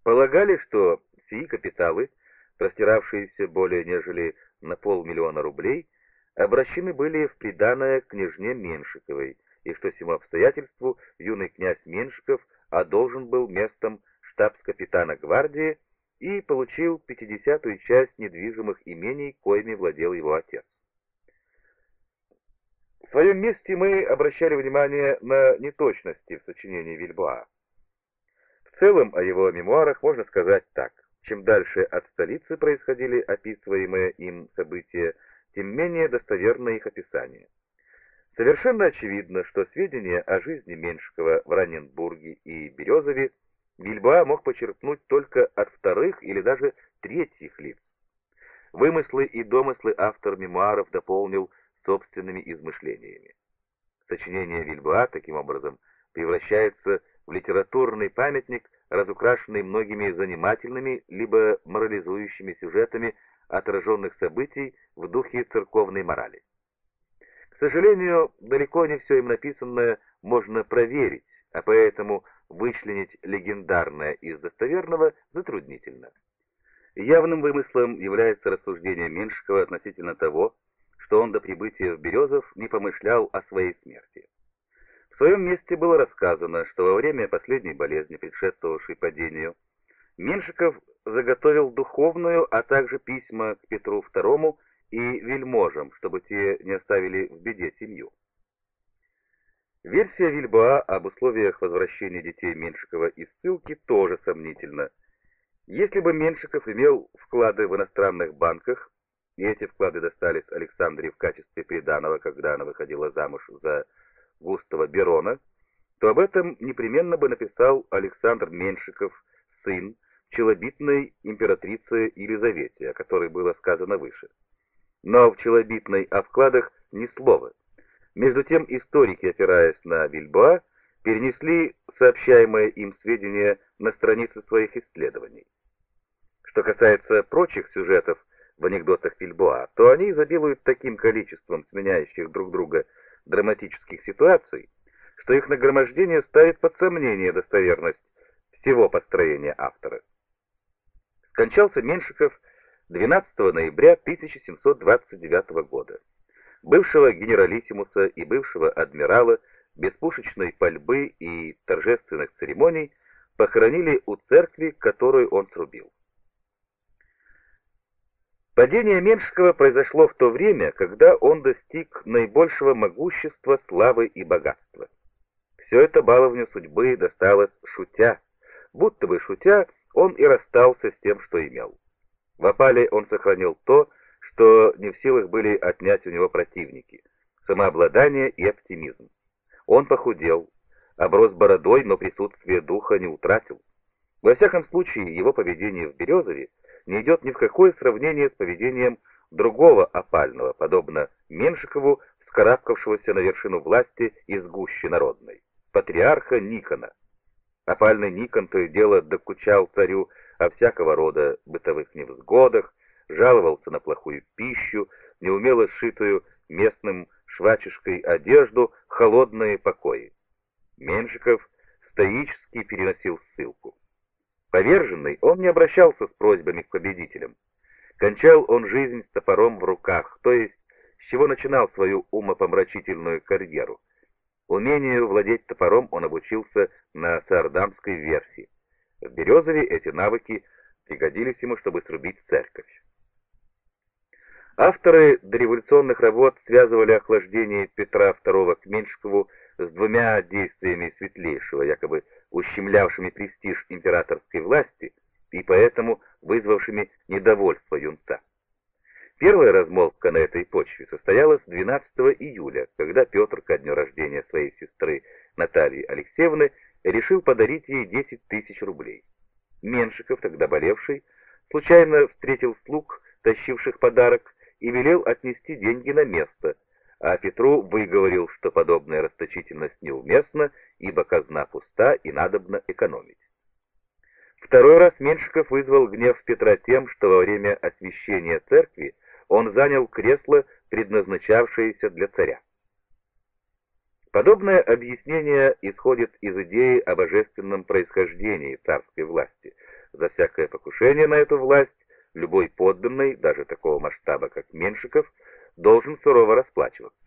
Полагали, что сии капиталы, простиравшиеся более нежели на 500 000 рублей, обращены были в приданое княжне Меншиковой, и что сему обстоятельству юный князь Меншиков одолжен был местом штабс-капитана гвардии и получил 50-ю часть недвижимых имений, коими владел его отец. В своем месте мы обращали внимание на неточности в сочинении Вильбоа. В целом о его мемуарах можно сказать так. Чем дальше от столицы происходили описываемые им события, тем менее достоверно их описание. Совершенно очевидно, что сведения о жизни Меншикова в Раненбурге и Березове Вильбоа мог почерпнуть только от вторых или даже третьих лиц. Вымыслы и домыслы автор мемуаров дополнил собственными измышлениями. Сочинение Вильбоа, таким образом, превращается в литературный памятник, разукрашенный многими занимательными либо морализующими сюжетами отраженных событий в духе церковной морали. К сожалению, далеко не все им написанное можно проверить, а поэтому вычленить легендарное из достоверного затруднительно. Явным вымыслом является рассуждение Меншикова относительно того, что он до прибытия в Березов не помышлял о своей смерти. В своем месте было рассказано, что во время последней болезни, предшествовавшей падению, Меншиков заготовил духовную, а также письма к Петру II и вельможам, чтобы те не оставили в беде семью. Версия Вильбоа об условиях возвращения детей Меншикова из ссылки тоже сомнительна. Если бы Меншиков имел вклады в иностранных банках, и эти вклады достались Александре в качестве приданого, когда она выходила замуж за Густава Берона, то об этом непременно бы написал Александр Меншиков, сын челобитной императрицы Елизавете, о которой было сказано выше. Но в челобитной о вкладах ни слова. Между тем историки, опираясь на Вильбоа, перенесли сообщаемые им сведения на страницы своих исследований. Что касается прочих сюжетов в анекдотах Вильбоа, то они изобилуют таким количеством сменяющих друг друга драматических ситуаций, что их нагромождение ставит под сомнение достоверность всего построения автора. Скончался Меншиков 12 ноября 1729 года. Бывшего генералиссимуса и бывшего адмирала без пушечной пальбы и торжественных церемоний похоронили у церкви, которую он срубил. Падение Меншикова произошло в то время, когда он достиг наибольшего могущества, славы и богатства. Все это баловню судьбы досталось шутя. Будто бы шутя, он и расстался с тем, что имел. В опале он сохранил то, что не в силах были отнять у него противники — самообладание и оптимизм. Он похудел, оброс бородой, но присутствие духа не утратил. Во всяком случае, его поведение в Березове не идет ни в какое сравнение с поведением другого опального, подобно Меншикову, вскарабкавшегося на вершину власти из гущи народной, патриарха Никона. Опальный Никон то и дело докучал царю о всякого рода бытовых невзгодах, жаловался на плохую пищу, неумело сшитую местным швачешкой одежду, холодные покои. Меншиков стоически переносил ссылку. Поверженный, он не обращался с просьбами к победителям. Кончал он жизнь с топором в руках, то есть с чего начинал свою умопомрачительную карьеру. Умению владеть топором он обучился на саардамской верфи. В Березове эти навыки пригодились ему, чтобы срубить церковь. Авторы дореволюционных работ связывали охлаждение Петра II к Меншикову с двумя действиями Светлейшего, якобы ущемлявшими престиж императорской власти и поэтому вызвавшими недовольство юнца. Первая размолвка на этой почве состоялась 12 июля, когда Петр ко дню рождения своей сестры Натальи Алексеевны решил подарить ей 10 000 рублей. Меншиков, тогда болевший, случайно встретил слуг, тащивших подарок, и велел отнести деньги на место, а Петру выговорил, что подобная расточительность неуместна, ибо казна пуста и надобно экономить. Второй раз Меншиков вызвал гнев Петра тем, что во время освящения церкви он занял кресло, предназначавшееся для царя. Подобное объяснение исходит из идеи о божественном происхождении царской власти, За всякое покушение на эту власть любой подданный, даже такого масштаба, как Меншиков, должен сурово расплачиваться.